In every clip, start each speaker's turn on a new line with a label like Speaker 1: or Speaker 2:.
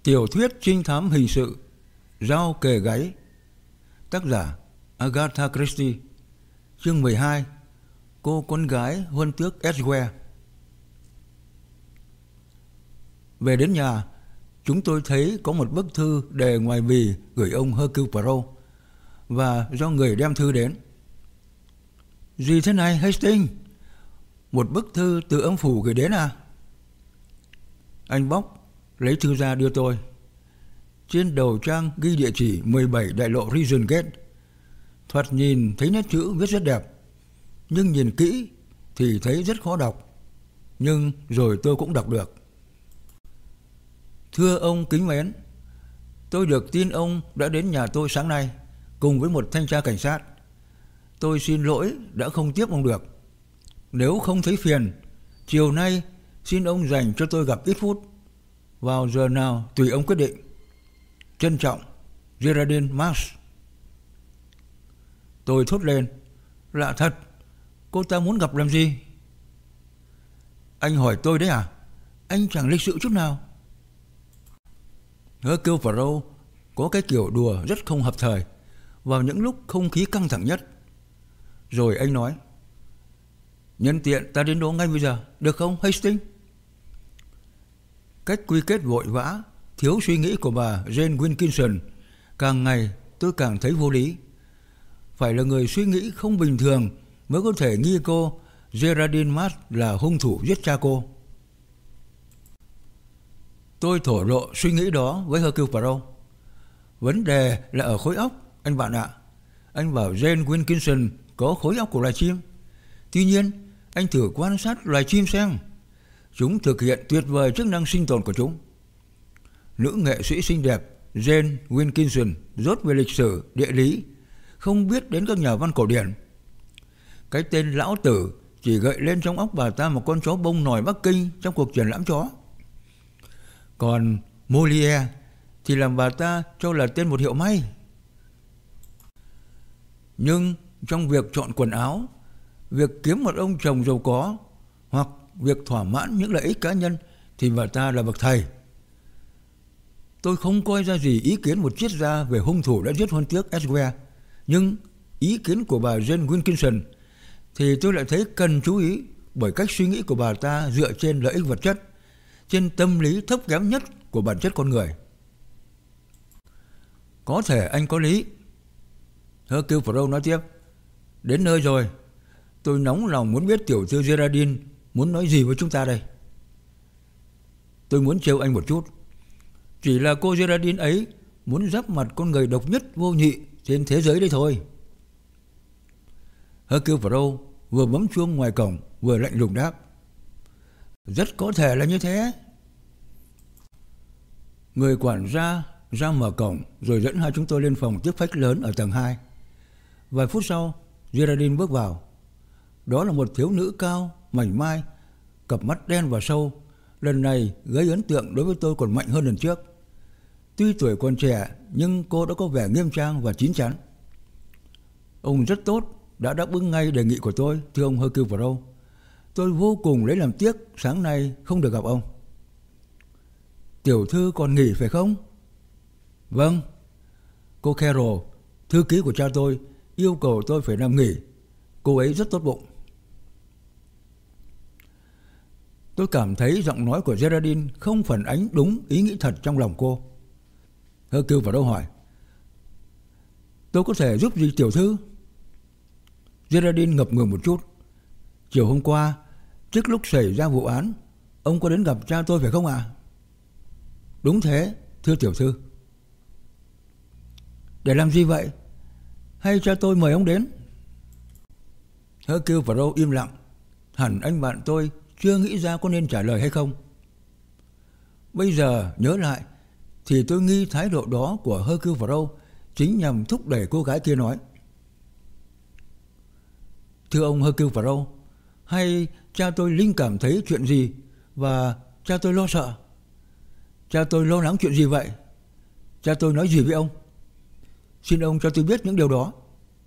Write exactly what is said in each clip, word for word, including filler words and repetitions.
Speaker 1: Tiểu thuyết trinh thám hình sự Dao kề gáy, tác giả Agatha Christie. Chương mười hai. Cô con gái huân tước Edgware. Về đến nhà, chúng tôi thấy có một bức thư đề ngoài bì gửi ông Hercule Poirot, và do người đem thư đến. Gì thế này Hastings? Một bức thư từ âm phủ gửi đến à? Anh Bóc lấy thư ra đưa tôi. Trên đầu trang ghi địa chỉ mười bảy đại lộ Regent Gate. Thoạt nhìn thấy nét chữ viết rất đẹp, nhưng nhìn kỹ thì thấy rất khó đọc. Nhưng rồi tôi cũng đọc được. Thưa ông kính mến, tôi được tin ông đã đến nhà tôi sáng nay cùng với một thanh tra cảnh sát. Tôi xin lỗi đã không tiếp ông được. Nếu không thấy phiền, chiều nay xin ông dành cho tôi gặp ít phút, vào giờ nào tùy ông quyết định. Trân trọng, Geraldine Marsh. Tôi thốt lên, lạ thật, cô ta muốn gặp làm gì? Anh hỏi tôi đấy à? Anh chẳng lịch sự chút nào. Hercule Poirot có cái kiểu đùa rất không hợp thời vào những lúc không khí căng thẳng nhất. Rồi anh nói, nhân tiện ta đến đó ngay bây giờ, được không Hastings? Cách quy kết vội vã, thiếu suy nghĩ của bà Jane Wilkinson càng ngày tôi càng thấy vô lý. Phải là người suy nghĩ không bình thường mới có thể nghi cô Geraldine Marsh là hung thủ giết cha cô. Tôi thổ lộ suy nghĩ đó với Hercule Poirot. Vấn đề là ở khối óc, anh bạn ạ. Anh bảo Jane Wilkinson có khối óc của loài chim. Tuy nhiên, anh thử quan sát loài chim xem. Chúng thực hiện tuyệt vời chức năng sinh tồn của chúng. Nữ nghệ sĩ xinh đẹp Jane Wilkinson dốt về lịch sử, địa lý, không biết đến các nhà văn cổ điển. Cái tên lão tử chỉ gợi lên trong óc bà ta một con chó bông nòi Bắc Kinh trong cuộc triển lãm chó. Còn Molière thì làm bà ta cho là tên một hiệu may. Nhưng trong việc chọn quần áo, việc kiếm một ông chồng giàu có, hoặc việc thỏa mãn những lợi ích cá nhân thì bà ta là bậc thầy. Tôi không coi ra gì ý kiến một triết gia về hung thủ đã giết huân tước Edgware, nhưng ý kiến của bà Jane Wilkinson thì tôi lại thấy cần chú ý, bởi cách suy nghĩ của bà ta dựa trên lợi ích vật chất, trên tâm lý thấp kém nhất của bản chất con người. Có thể anh có lý, Hercule Poirot nói tiếp. Đến nơi rồi, tôi nóng lòng muốn biết tiểu thư Geraldine muốn nói gì với chúng ta đây. Tôi muốn trêu anh một chút. Chỉ là cô Geraldine ấy muốn giáp mặt con người độc nhất vô nhị trên thế giới đấy thôi. Hercule Poirot vừa bấm chuông ngoài cổng vừa lạnh lùng đáp, rất có thể là như thế. Người quản gia ra mở cổng rồi dẫn hai chúng tôi lên phòng tiếp khách lớn ở tầng hai. Vài phút sau, Geraldine bước vào. Đó là một thiếu nữ cao, mảnh mai, cặp mắt đen và sâu. Lần này gây ấn tượng đối với tôi còn mạnh hơn lần trước. Tuy tuổi còn trẻ nhưng cô đã có vẻ nghiêm trang và chín chắn. Ông rất tốt, đã đáp ứng ngay đề nghị của tôi, thưa ông Hercule Poirot. Tôi vô cùng lấy làm tiếc sáng nay không được gặp ông. Tiểu thư còn nghỉ phải không? Vâng. Cô Carroll, thư ký của cha tôi, yêu cầu tôi phải nằm nghỉ. Cô ấy rất tốt bụng. Tôi cảm thấy giọng nói của Geraldine không phản ánh đúng ý nghĩ thật trong lòng cô. Hercule Poirot hỏi, tôi có thể giúp gì tiểu thư? Geraldine ngập ngừng một chút. Chiều hôm qua, trước lúc xảy ra vụ án, ông có đến gặp cha tôi phải không ạ? À? Đúng thế, thưa tiểu thư. Để làm gì vậy? Hay cha tôi mời ông đến? Hercule Poirot im lặng. Hẳn anh bạn tôi chưa nghĩ ra có nên trả lời hay không. Bây giờ nhớ lại thì tôi nghi thái độ đó của Hercule Poirot chính nhằm thúc đẩy cô gái kia nói. Thưa ông Hercule Poirot, hay cha tôi linh cảm thấy chuyện gì và cha tôi lo sợ? Cha tôi lo lắng chuyện gì vậy? Cha tôi nói gì với ông? Xin ông cho tôi biết những điều đó.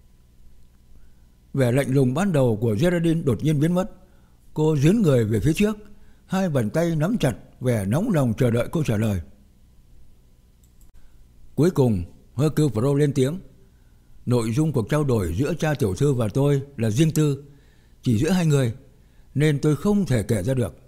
Speaker 1: Vẻ lạnh lùng ban đầu của Geraldine đột nhiên biến mất. Cô dướn người về phía trước, hai bàn tay nắm chặt, vẻ nóng lòng chờ đợi câu trả lời. Cuối cùng Hercule Poirot lên tiếng. Nội dung cuộc trao đổi giữa cha tiểu thư và tôi là riêng tư, chỉ giữa hai người, nên tôi không thể kể ra được.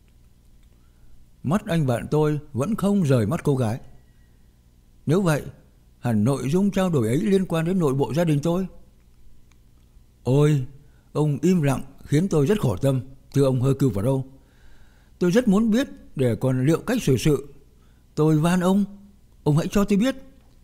Speaker 1: Mắt anh bạn tôi vẫn không rời mắt cô gái. Nếu vậy, hẳn nội dung trao đổi ấy liên quan đến nội bộ gia đình tôi. Ôi, ông im lặng khiến tôi rất khổ tâm, thưa ông Hercule Poirot. Tôi rất muốn biết để còn liệu cách xử sự. Tôi van ông, ông hãy cho tôi biết.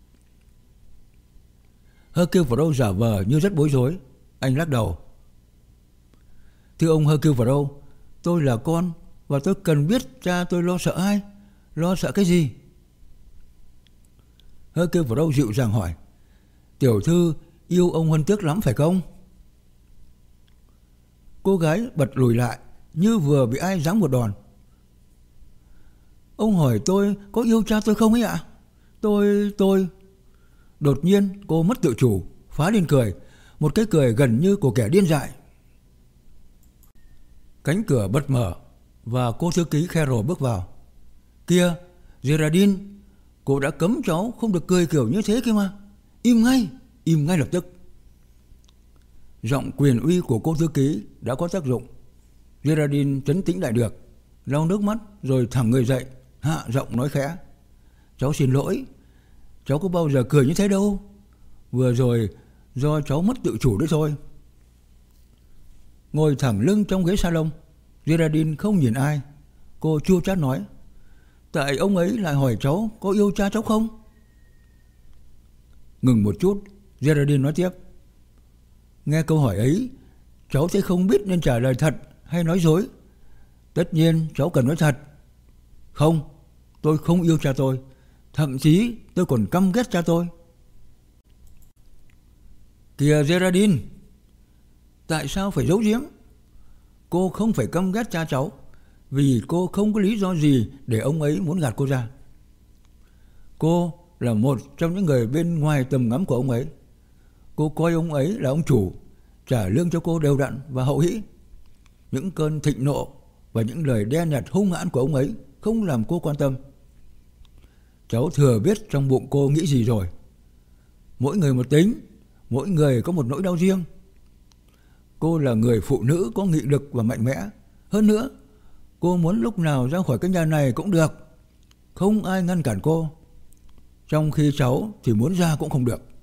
Speaker 1: Hercule Poirot giả vờ như rất bối rối. Anh lắc đầu. Thưa ông Hercule Poirot, tôi là con và tôi cần biết cha tôi lo sợ ai, lo sợ cái gì. Hercule Poirot dịu dàng hỏi. Tiểu thư yêu ông Huân Tước lắm phải không? Cô gái bật lùi lại như vừa bị ai giáng một đòn. Ông hỏi tôi có yêu cha tôi không ấy ạ? Tôi... tôi... Đột nhiên cô mất tự chủ, phá lên cười, một cái cười gần như của kẻ điên dại. Cánh cửa bật mở và cô thư ký Carroll bước vào. Kìa, Geraldine, cô đã cấm cháu không được cười kiểu như thế kia mà. Im ngay, im ngay lập tức. Giọng quyền uy của cô thư ký đã có tác dụng. Geraldine trấn tĩnh lại được, lau nước mắt rồi thẳng người dậy, hạ giọng nói khẽ. Cháu xin lỗi, cháu có bao giờ cười như thế đâu. Vừa rồi do cháu mất tự chủ đấy thôi. Ngồi thẳng lưng trong ghế salon, Geraldine không nhìn ai. Cô chua chát nói. Tại ông ấy lại hỏi cháu có yêu cha cháu không? Ngừng một chút, Geraldine nói tiếp. Nghe câu hỏi ấy, cháu sẽ không biết nên trả lời thật hay nói dối. Tất nhiên cháu cần nói thật. Không, tôi không yêu cha tôi. Thậm chí tôi còn căm ghét cha tôi. Kìa Geraldine, tại sao phải giấu giếm? Cô không phải căm ghét cha cháu, vì cô không có lý do gì để ông ấy muốn gạt cô ra. Cô là một trong những người bên ngoài tầm ngắm của ông ấy. Cô coi ông ấy là ông chủ, trả lương cho cô đều đặn và hậu hĩ. Những cơn thịnh nộ và những lời đe nhạt hung hãn của ông ấy không làm cô quan tâm. Cháu thừa biết trong bụng cô nghĩ gì rồi. Mỗi người một tính, mỗi người có một nỗi đau riêng. Cô là người phụ nữ có nghị lực và mạnh mẽ. Hơn nữa, cô muốn lúc nào ra khỏi cái nhà này cũng được, không ai ngăn cản cô. Trong khi cháu thì muốn ra cũng không được.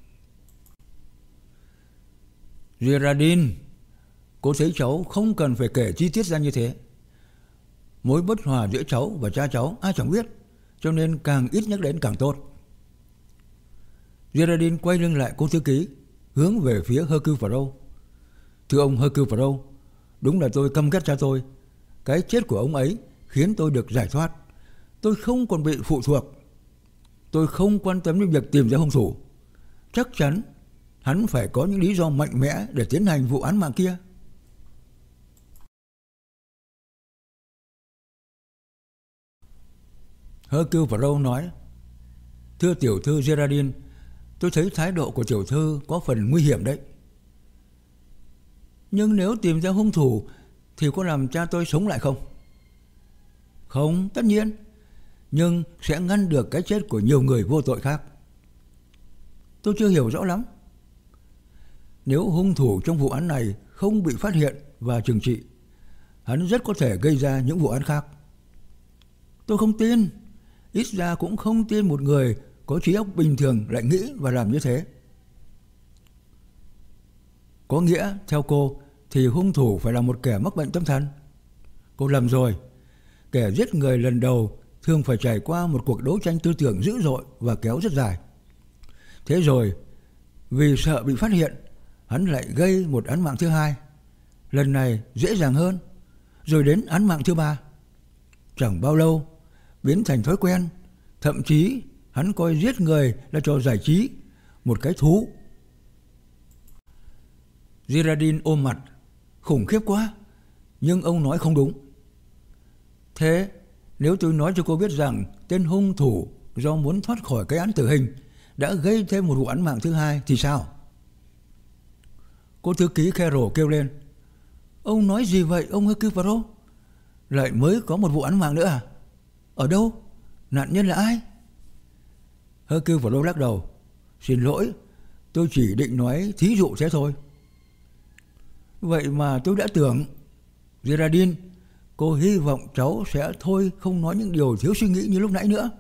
Speaker 1: Geraldine, cô thấy cháu không cần phải kể chi tiết ra như thế. Mối bất hòa giữa cháu và cha cháu ai chẳng biết, cho nên càng ít nhắc đến càng tốt. Geraldine quay lưng lại cô thư ký, hướng về phía Hercule Poirot. Thưa ông Hercule Poirot, đúng là tôi căm ghét cha tôi. Cái chết của ông ấy khiến tôi được giải thoát. Tôi không còn bị phụ thuộc. Tôi không quan tâm đến việc tìm ra hung thủ. Chắc chắn hắn phải có những lý do mạnh mẽ để tiến hành vụ án mạng kia. Hercule Poirot nói. Thưa tiểu thư Geraldine, tôi thấy thái độ của tiểu thư có phần nguy hiểm đấy. Nhưng nếu tìm ra hung thủ thì có làm cha tôi sống lại không? Không, tất nhiên. Nhưng sẽ ngăn được cái chết của nhiều người vô tội khác. Tôi chưa hiểu rõ lắm. Nếu hung thủ trong vụ án này không bị phát hiện và trừng trị, hắn rất có thể gây ra những vụ án khác. Tôi không tin. Ít ra cũng không tin một người có trí óc bình thường lại nghĩ và làm như thế. Có nghĩa, theo cô, thì hung thủ phải là một kẻ mắc bệnh tâm thần. Cô lầm rồi. Kẻ giết người lần đầu thường phải trải qua một cuộc đấu tranh tư tưởng dữ dội và kéo rất dài. Thế rồi, vì sợ bị phát hiện, hắn lại gây một án mạng thứ hai. Lần này dễ dàng hơn. Rồi đến án mạng thứ ba. Chẳng bao lâu, biến thành thói quen. Thậm chí, hắn coi giết người là trò giải trí, một cái thú. Geraldine ôm mặt. Khủng khiếp quá. Nhưng ông nói không đúng. Thế nếu tôi nói cho cô biết rằng tên hung thủ do muốn thoát khỏi cái án tử hình đã gây thêm một vụ án mạng thứ hai thì sao? Cô thư ký Carroll kêu lên. Ông nói gì vậy ông Hercule Poirot? Lại mới có một vụ án mạng nữa à? Ở đâu? Nạn nhân là ai? Hercule Poirot lắc đầu. Xin lỗi, tôi chỉ định nói thí dụ thế thôi. Vậy mà tôi đã tưởng. Geraldine, cô hy vọng cháu sẽ thôi không nói những điều thiếu suy nghĩ như lúc nãy nữa.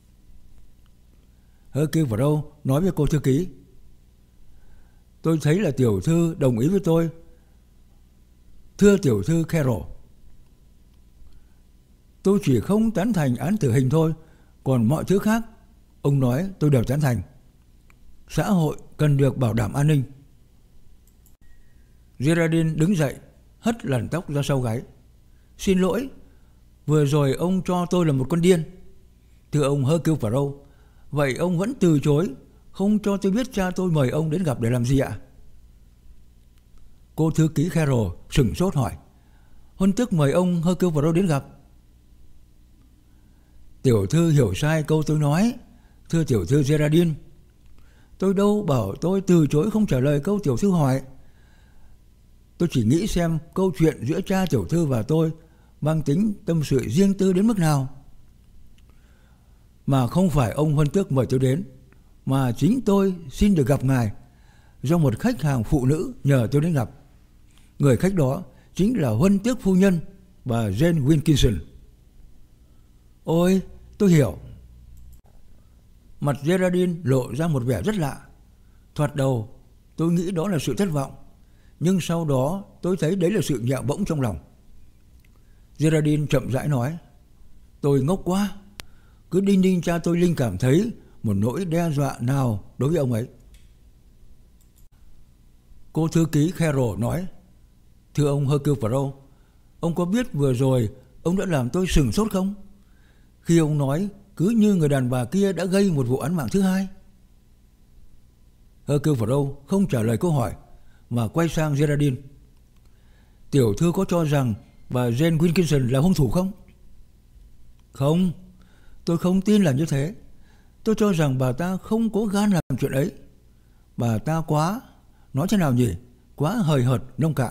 Speaker 1: Hercule Poirot nói với cô thư ký. Tôi thấy là tiểu thư đồng ý với tôi. Thưa tiểu thư Carroll, tôi chỉ không tán thành án tử hình thôi, còn mọi thứ khác, ông nói tôi đều tán thành. Xã hội cần được bảo đảm an ninh. Geraldine đứng dậy, hất làn tóc ra sau gáy. Xin lỗi, vừa rồi ông cho tôi là một con điên. Thưa ông Hercule Poirot, vậy ông vẫn từ chối, không cho tôi biết cha tôi mời ông đến gặp để làm gì ạ? Cô thư ký Carroll sửng sốt hỏi. Huân tước mời ông Hercule Poirot đến gặp. Tiểu thư hiểu sai câu tôi nói. Thưa tiểu thư Geraldine, tôi đâu bảo tôi từ chối không trả lời câu tiểu thư hỏi. Tôi chỉ nghĩ xem câu chuyện giữa cha tiểu thư và tôi mang tính tâm sự riêng tư đến mức nào. Mà không phải ông Huân tước mời tôi đến, mà chính tôi xin được gặp ngài do một khách hàng phụ nữ nhờ tôi đến gặp. Người khách đó chính là Huân tước phu nhân, bà Jane Wilkinson. Ôi, tôi hiểu. Mặt Geraldine lộ ra một vẻ rất lạ. Thoạt đầu tôi nghĩ đó là sự thất vọng, nhưng sau đó tôi thấy đấy là sự nhẹ bỗng trong lòng. Geraldine chậm rãi nói. Tôi ngốc quá. Cứ đinh đinh cha tôi linh cảm thấy một nỗi đe dọa nào đối với ông ấy. Cô thư ký Carroll nói. Thưa ông Hercule Poirot, ông có biết vừa rồi ông đã làm tôi sửng sốt không? Khi ông nói cứ như người đàn bà kia đã gây một vụ án mạng thứ hai. Hercule Poirot không trả lời câu hỏi mà quay sang Geraldine. Tiểu thư có cho rằng bà Jane Wilkinson là hung thủ không? Không, tôi không tin là như thế. Tôi cho rằng bà ta không có gan làm chuyện ấy. Bà ta quá, nói thế nào nhỉ, quá hời hợt, nông cạn.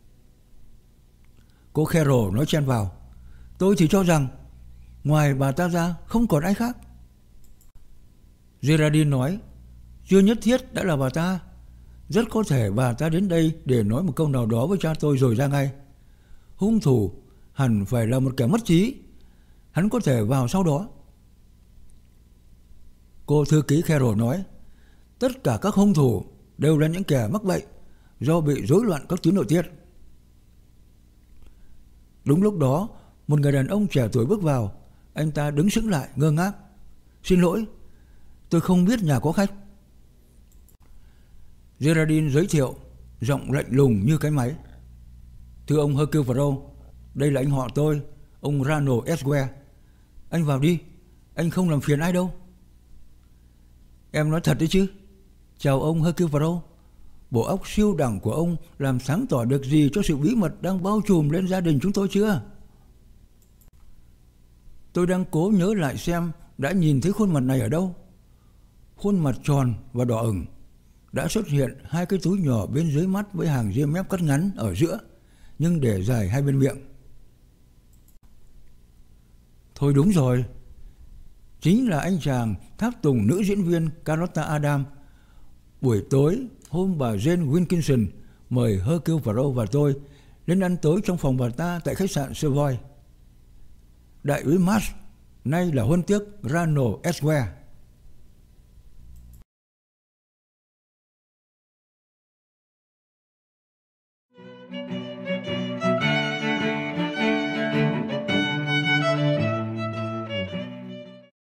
Speaker 1: Cô Carroll nói chen vào. Tôi chỉ cho rằng ngoài bà ta ra không còn ai khác. Geraldine nói. Chưa nhất thiết đã là bà ta. Rất có thể bà ta đến đây để nói một câu nào đó với cha tôi rồi ra ngay. Hung thủ hẳn phải là một kẻ mất trí. Hắn có thể vào sau đó. Cô thư ký Carroll nói. Tất cả các hung thủ đều là những kẻ mắc bệnh do bị rối loạn các tuyến nội tiết. Đúng lúc đó, một người đàn ông trẻ tuổi bước vào. Anh ta đứng sững lại ngơ ngác. Xin lỗi, tôi không biết nhà có khách. Geraldine giới thiệu, giọng lạnh lùng như cái máy. Thưa ông Hercule Poirot, đây là anh họ tôi, ông Ronald Esquire. Anh vào đi, anh không làm phiền ai đâu. Em nói thật đấy chứ? Chào ông Hercule Poirot. Bộ óc siêu đẳng của ông làm sáng tỏ được gì cho sự bí mật đang bao trùm lên gia đình chúng tôi chưa? Tôi đang cố nhớ lại xem đã nhìn thấy khuôn mặt này ở đâu. Khuôn mặt tròn và đỏ ửng. Đã xuất hiện hai cái túi nhỏ bên dưới mắt với hàng ria mép cắt ngắn ở giữa, nhưng để dài hai bên miệng. Thôi đúng rồi. Chính là anh chàng tháp tùng nữ diễn viên Carlotta Adam. Buổi tối hôm bà Jane Wilkinson mời Hercule Poirot và tôi lên ăn tối trong phòng bà ta tại khách sạn Savoy. Đại úy Marsh, nay là huân tước Ronald Esquire.